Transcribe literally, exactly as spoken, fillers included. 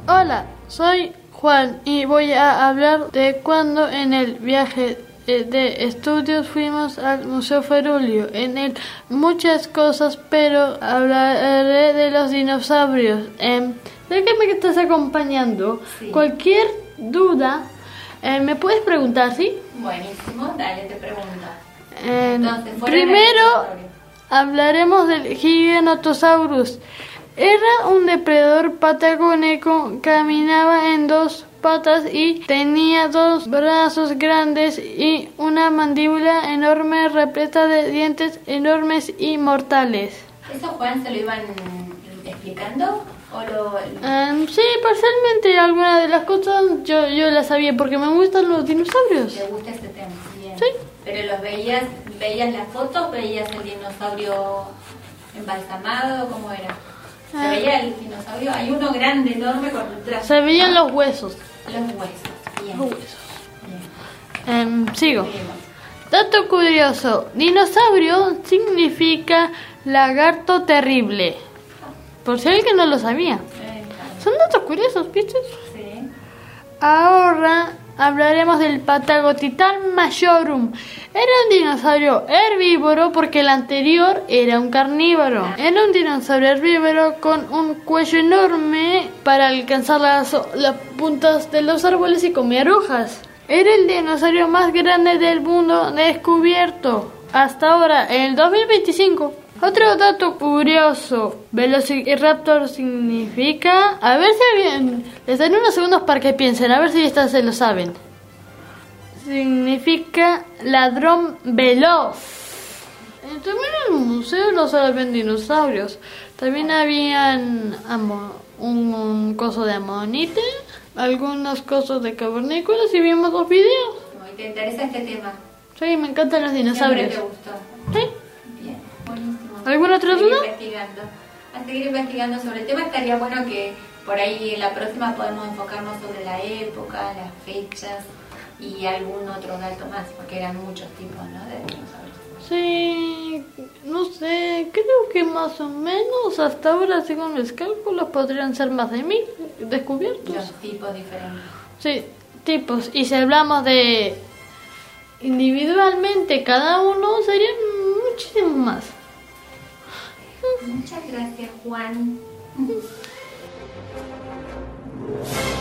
Hola, soy Juan y voy a hablar de cuando en el viaje de estudios fuimos al Museo Ferulio. En él muchas cosas, pero hablaré de los dinosaurios. Eh, déjame que estás acompañando. Sí. Cualquier duda, eh, me puedes preguntar, ¿sí? Buenísimo, dale, te pregunto. Eh, Entonces, primero hablaremos del Giganotosaurus. Era un depredador patagónico, caminaba en dos patas y tenía dos brazos grandes y una mandíbula enorme repleta de dientes enormes y mortales. ¿Eso, Juan, se lo iban explicando? ¿O lo... Um, sí, parcialmente algunas de las cosas yo, yo las sabía porque me gustan los dinosaurios. ¿Te gusta ese tema? Bien. Sí. ¿Pero los veías, veías las fotos, veías el dinosaurio embalsamado? ¿Cómo era? ¿Se ah. veía el dinosaurio? Hay uno grande, enorme con el trazo. Se veían los huesos. Los huesos, bien. Los huesos. Bien. Um, sigo. Seguimos. Dato curioso. Dinosaurio significa lagarto terrible. Por si alguien no lo sabía. Eh, claro. Son datos curiosos, ¿viste? Sí. Ahora hablaremos del Patagotitan majorum. Era un dinosaurio herbívoro porque el anterior era un carnívoro. Era un dinosaurio herbívoro con un cuello enorme para alcanzar las, las puntas de los árboles y comer hojas. Era el dinosaurio más grande del mundo descubierto hasta ahora, en el dos mil veinticinco. Otro dato curioso, Velociraptor significa... A ver si alguien... Les daré unos segundos para que piensen, a ver si estas se lo saben. Significa ladrón veloz. También en el museo no solo habían dinosaurios. También habían amo, un, un coso de amonite, algunos cosos de cavernícolas y vimos dos videos. ¿Te interesa este tema? Sí, me encantan los dinosaurios. ¿Te gustó? Sí. Bien, buenísimo. ¿Alguna otra duda? Investigando. A seguir investigando sobre el tema. Estaría bueno que por ahí en la próxima podamos enfocarnos sobre la época, las fechas y algún otro dato más, porque eran muchos tipos, ¿no?, de dinosaurios. Sí, no sé, creo que más o menos hasta ahora, según los cálculos, podrían ser más de mil descubiertos. Los tipos diferentes. Sí, tipos. Y si hablamos de individualmente cada uno, serían muchísimos más. Muchas gracias, Juan.